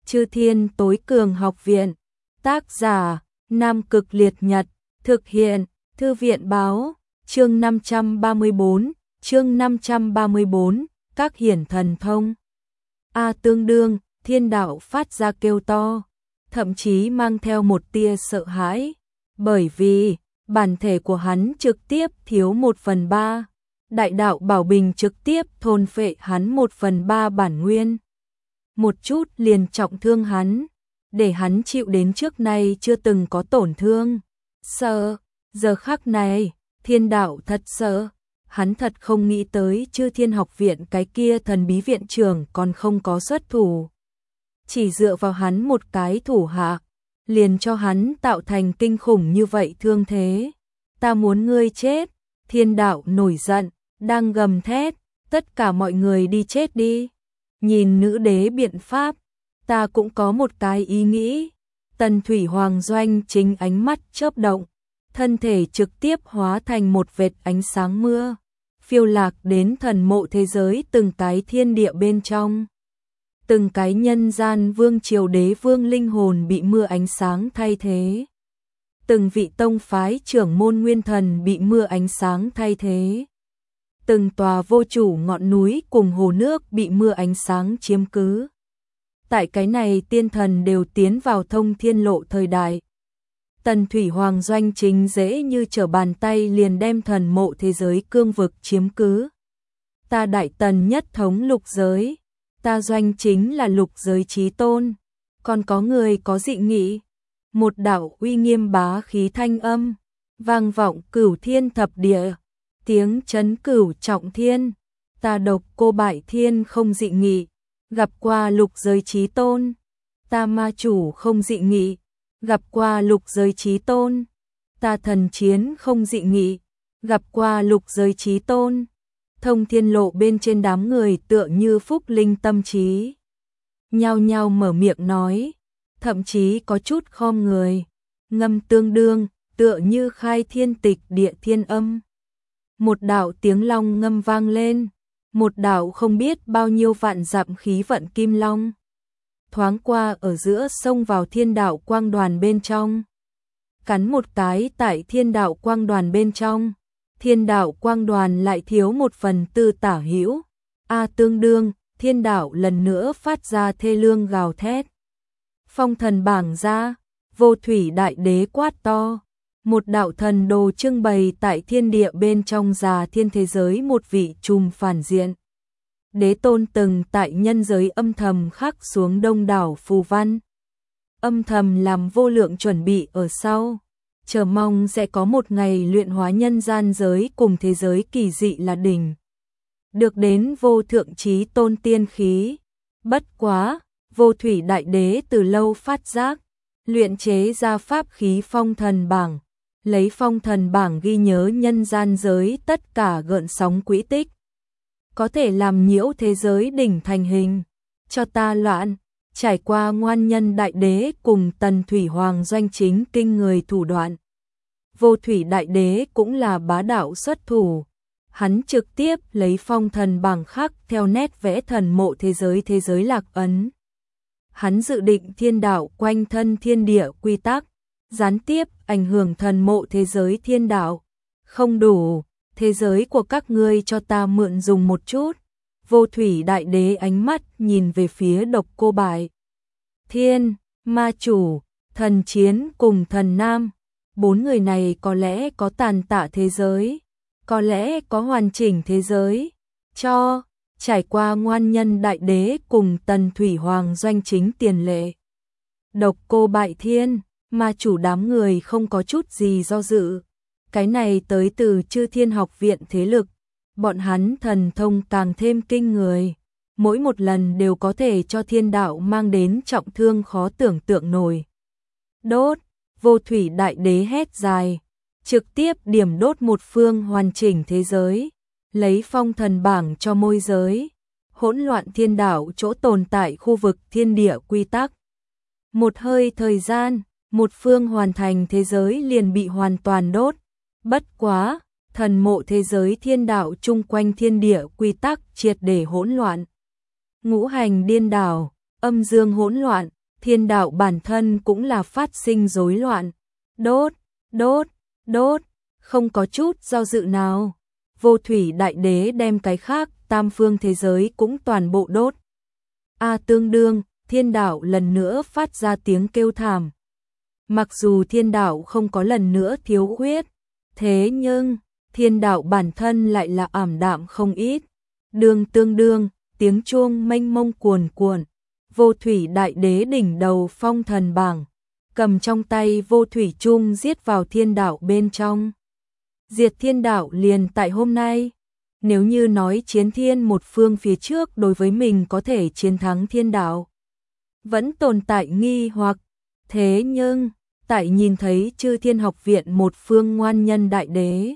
Chư Thiên Tối Cường Học Viện. Tác giả: Nam Cực Liệt Nhật. Thực hiện: Thư viện báo. Chương 534, các hiển thần thông. Tương đương, thiên đạo phát ra kêu to, thậm chí mang theo một tia sợ hãi, bởi vì bản thể của hắn trực tiếp thiếu 1/3, đại đạo bảo bình trực tiếp thôn phệ hắn 1/3 bản nguyên. Một chút liền trọng thương hắn, để hắn chịu đến trước nay chưa từng có tổn thương. Sợ, giờ khắc này, thiên đạo thật sợ, hắn thật không nghĩ tới Chư Thiên Học Viện cái kia thần bí viện trưởng còn không có xuất thủ. Chỉ dựa vào hắn một cái thủ hạ, liền cho hắn tạo thành kinh khủng như vậy thương thế. Ta muốn ngươi chết, thiên đạo nổi giận, đang gầm thét, tất cả mọi người đi chết đi. Nhìn nữ đế biện pháp, ta cũng có một cái ý nghĩ. Tần Thủy Hoàng Doanh Chính ánh mắt chớp động, thân thể trực tiếp hóa thành một vệt ánh sáng mưa, phiêu lạc đến thần mộ thế giới từng cái thiên địa bên trong. Từng cái nhân gian vương triều đế vương linh hồn bị mưa ánh sáng thay thế. Từng vị tông phái trưởng môn nguyên thần bị mưa ánh sáng thay thế. Từng tòa vô chủ ngọn núi cùng hồ nước bị mưa ánh sáng chiếm cứ. Tại cái này tiên thần đều tiến vào thông thiên lộ thời đại. Tần Thủy Hoàng Doanh Chính dễ như trở bàn tay liền đem thần mộ thế giới cương vực chiếm cứ. Ta Đại Tần nhất thống lục giới, ta Doanh Chính là lục giới chí tôn, còn có người có dị nghị. Một đạo uy nghiêm bá khí thanh âm, vang vọng cửu thiên thập địa, tiếng chấn cửu trọng thiên. Ta Độc Cô Bại Thiên không dị nghị, gặp qua lục giới chí tôn. Ta Ma Chủ không dị nghị, gặp qua lục giới chí tôn. Ta Thần Chiến không dị nghị, gặp qua lục giới chí tôn. Thông thiên lộ bên trên đám người tựa như phúc linh tâm trí, nhao nhao mở miệng nói, thậm chí có chút khom người, ngâm tương đương, tựa như khai thiên tịch địa thiên âm. Một đạo tiếng long ngâm vang lên, một đạo không biết bao nhiêu vạn dặm khí vận kim long thoáng qua ở giữa xông vào thiên đạo quang đoàn bên trong, cắn một cái tại thiên đạo quang đoàn bên trong. Thiên đạo quang đoàn lại thiếu 1/4 tả hữu. Tương đương, thiên đạo lần nữa phát ra thê lương gào thét. Phong thần bảng ra, vô thủy đại đế quát to. Một đạo thần đồ trưng bày tại thiên địa bên trong già thiên thế giới một vị trùm phản diện. Đế tôn từng tại nhân giới âm thầm khắc xuống đông đảo phù văn. Âm thầm làm vô lượng chuẩn bị ở sau. Chờ mong sẽ có một ngày luyện hóa nhân gian giới cùng thế giới kỳ dị là đỉnh. Được đến vô thượng chí tôn tiên khí. Bất quá, vô thủy đại đế từ lâu phát giác, luyện chế ra pháp khí phong thần bảng, lấy phong thần bảng ghi nhớ nhân gian giới tất cả gợn sóng quỹ tích. Có thể làm nhiễu thế giới đỉnh thành hình, cho ta loạn. Trải qua ngoan nhân đại đế cùng Tần Thủy Hoàng Doanh Chính kinh người thủ đoạn. Vô thủy đại đế cũng là bá đạo xuất thủ. Hắn trực tiếp lấy phong thần bảng khắc theo nét vẽ thần mộ thế giới lạc ấn. Hắn dự định thiên đạo quanh thân thiên địa quy tắc, gián tiếp ảnh hưởng thần mộ thế giới thiên đạo. Không đủ, thế giới của các ngươi cho ta mượn dùng một chút. Vô thủy đại đế ánh mắt nhìn về phía Độc Cô Bại Thiên, Ma Chủ, Thần Chiến cùng Thần Nam. 4 người này có lẽ có tàn tạ thế giới, có lẽ có hoàn chỉnh thế giới. Trải qua ngoan nhân đại đế cùng Tần Thủy Hoàng Doanh Chính tiền lệ. Độc Cô Bại Thiên, Ma Chủ đám người không có chút gì do dự. Cái này tới từ Chư Thiên Học Viện thế lực, bọn hắn thần thông càng thêm kinh người. Mỗi một lần đều có thể cho thiên đạo mang đến trọng thương khó tưởng tượng nổi. Đốt, vô thủy đại đế hét dài, trực tiếp điểm đốt một phương hoàn chỉnh thế giới, lấy phong thần bảng cho môi giới, hỗn loạn thiên đạo chỗ tồn tại khu vực thiên địa quy tắc. Một hơi thời gian, một phương hoàn thành thế giới liền bị hoàn toàn đốt. Bất quá, thần mộ thế giới thiên đạo chung quanh thiên địa quy tắc triệt để hỗn loạn. Ngũ hành điên đảo, âm dương hỗn loạn, thiên đạo bản thân cũng là phát sinh rối loạn. Đốt, đốt, đốt, không có chút do dự nào. Vô thủy đại đế đem cái khác, tam phương thế giới cũng toàn bộ đốt. Tương đương, thiên đạo lần nữa phát ra tiếng kêu thảm. Mặc dù thiên đạo không có lần nữa thiếu khuyết, thế nhưng thiên đạo bản thân lại là ảm đạm không ít. Tương đương, tiếng chuông mênh mông cuồn cuộn. Vô thủy đại đế đỉnh đầu phong thần bảng, cầm trong tay vô thủy chung giết vào thiên đạo bên trong. Diệt thiên đạo liền tại hôm nay. Nếu như nói chiến thiên một phương phía trước đối với mình có thể chiến thắng thiên đạo, vẫn tồn tại nghi hoặc. Thế nhưng, tại nhìn thấy Chư Thiên Học Viện một phương ngoan nhân đại đế,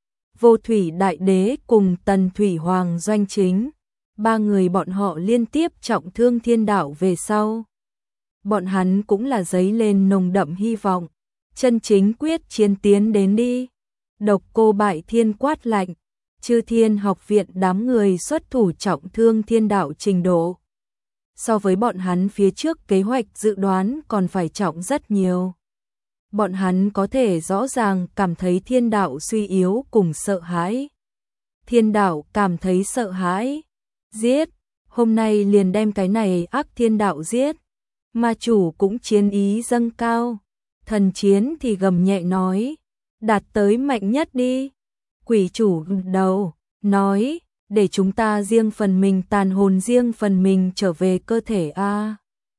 Vô thủy đại đế cùng Tần Thủy Hoàng Doanh Chính, ba người bọn họ liên tiếp trọng thương thiên đạo về sau. Bọn hắn cũng là dấy lên nồng đậm hy vọng, chân chính quyết chiến tiến đến đi. Độc Cô Bại Thiên quát lạnh, Chư Thiên Học Viện đám người xuất thủ trọng thương thiên đạo trình độ. So với bọn hắn phía trước kế hoạch dự đoán còn phải trọng rất nhiều. Bọn hắn có thể rõ ràng cảm thấy thiên đạo suy yếu cùng sợ hãi. Thiên đạo cảm thấy sợ hãi. Giết, hôm nay liền đem cái này ác thiên đạo giết. Ma chủ cũng chiến ý dâng cao. Thần chiến thì gầm nhẹ nói, đạt tới mạnh nhất đi. Quỷ chủ đầu, nói, để chúng ta riêng phần mình tàn hồn riêng phần mình trở về cơ thể a.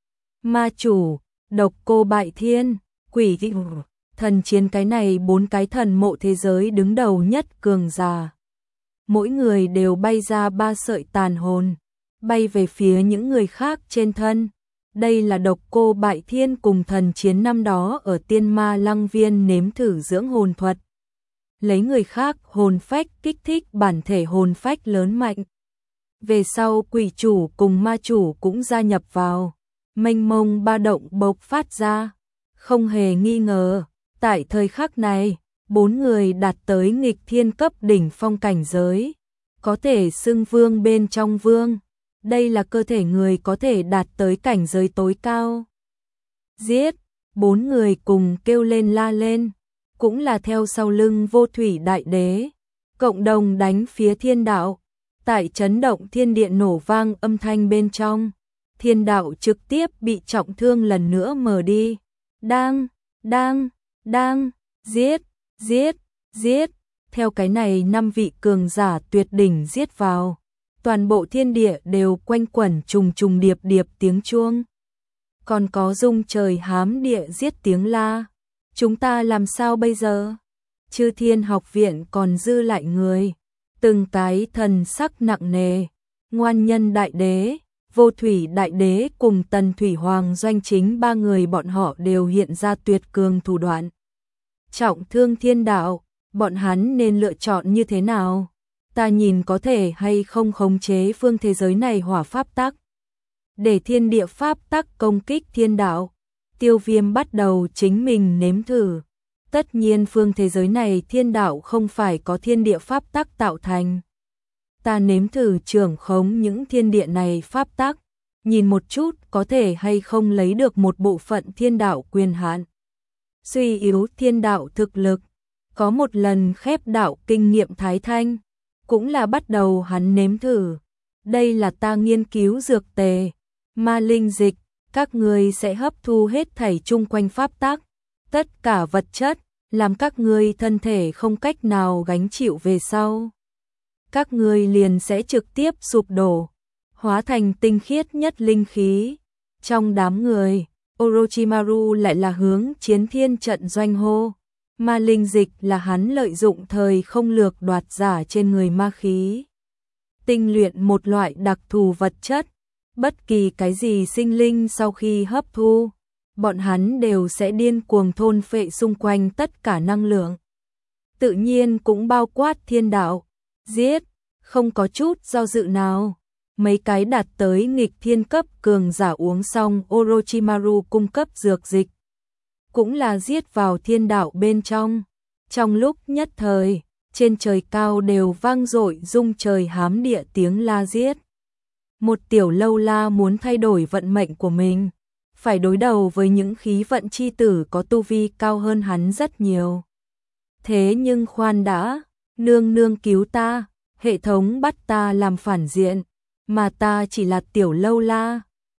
Ma chủ, Độc Cô Bại Thiên, quỷ thị thần chiến cái này 4 cái thần mộ thế giới đứng đầu nhất cường giả. Mỗi người đều bay ra 3 sợi tàn hồn, bay về phía những người khác trên thân. Đây là Độc Cô Bại Thiên cùng thần chiến năm đó ở Tiên Ma Lăng Viên nếm thử dưỡng hồn thuật. Lấy người khác hồn phách kích thích bản thể hồn phách lớn mạnh. Về sau quỷ chủ cùng ma chủ cũng gia nhập vào. Mênh mông ba động bộc phát ra. Không hề nghi ngờ, tại thời khắc này, 4 người đạt tới nghịch thiên cấp đỉnh phong cảnh giới. Có thể xưng vương bên trong vương. Đây là cơ thể người có thể đạt tới cảnh giới tối cao. Giết, 4 người cùng kêu lên la lên. Cũng là theo sau lưng Vô thủy đại đế, cộng đồng đánh phía thiên đạo. Tại chấn động thiên điện nổ vang âm thanh bên trong, thiên đạo trực tiếp bị trọng thương lần nữa mờ đi. Đang, giết, giết, giết. Theo cái này 5 vị cường giả tuyệt đỉnh giết vào, toàn bộ thiên địa đều quanh quẩn trùng trùng điệp điệp tiếng chuông. Còn có rung trời hám địa giết tiếng la. Chúng ta làm sao bây giờ? Chư Thiên Học Viện còn dư lại người. Từng cái thần sắc nặng nề. Ngoan nhân đại đế, Vô thủy đại đế cùng Tần Thủy Hoàng Doanh Chính, 3 người bọn họ đều hiện ra tuyệt cường thủ đoạn. Trọng thương thiên đạo, bọn hắn nên lựa chọn như thế nào? Ta nhìn có thể hay không khống chế phương thế giới này hỏa pháp tắc, để thiên địa pháp tắc công kích thiên đạo. Tiêu Viêm bắt đầu chính mình nếm thử. Tất nhiên phương thế giới này thiên đạo không phải có thiên địa pháp tắc tạo thành. Ta nếm thử trưởng khống những thiên địa này pháp tắc, nhìn một chút có thể hay không lấy được một bộ phận thiên đạo quyền hạn. Suy yếu thiên đạo thực lực. Có một lần khép đạo kinh nghiệm Thái Thanh, cũng là bắt đầu hắn nếm thử. Đây là ta nghiên cứu dược tề, ma linh dịch. Các ngươi sẽ hấp thu hết thảy chung quanh pháp tắc, tất cả vật chất, làm các ngươi thân thể không cách nào gánh chịu về sau. Các ngươi liền sẽ trực tiếp sụp đổ, hóa thành tinh khiết nhất linh khí. Trong đám người, Orochimaru lại là hướng chiến thiên trận doanh hô. Ma linh dịch là hắn lợi dụng thời không lược đoạt giả trên người ma khí. Tinh luyện một loại đặc thù vật chất. Bất kỳ cái gì sinh linh sau khi hấp thu, bọn hắn đều sẽ điên cuồng thôn phệ xung quanh tất cả năng lượng. Tự nhiên cũng bao quát thiên đạo. Giết, không có chút do dự nào. Mấy cái đạt tới nghịch thiên cấp cường giả uống xong Orochimaru cung cấp dược dịch, cũng là giết vào thiên đạo bên trong. Trong lúc nhất thời, trên trời cao đều vang dội rung trời hám địa tiếng la giết. Một tiểu lâu la muốn thay đổi vận mệnh của mình, phải đối đầu với những khí vận chi tử có tu vi cao hơn hắn rất nhiều. Thế nhưng khoan đã, nương nương cứu ta, hệ thống bắt ta làm phản diện, mà ta chỉ là tiểu lâu la,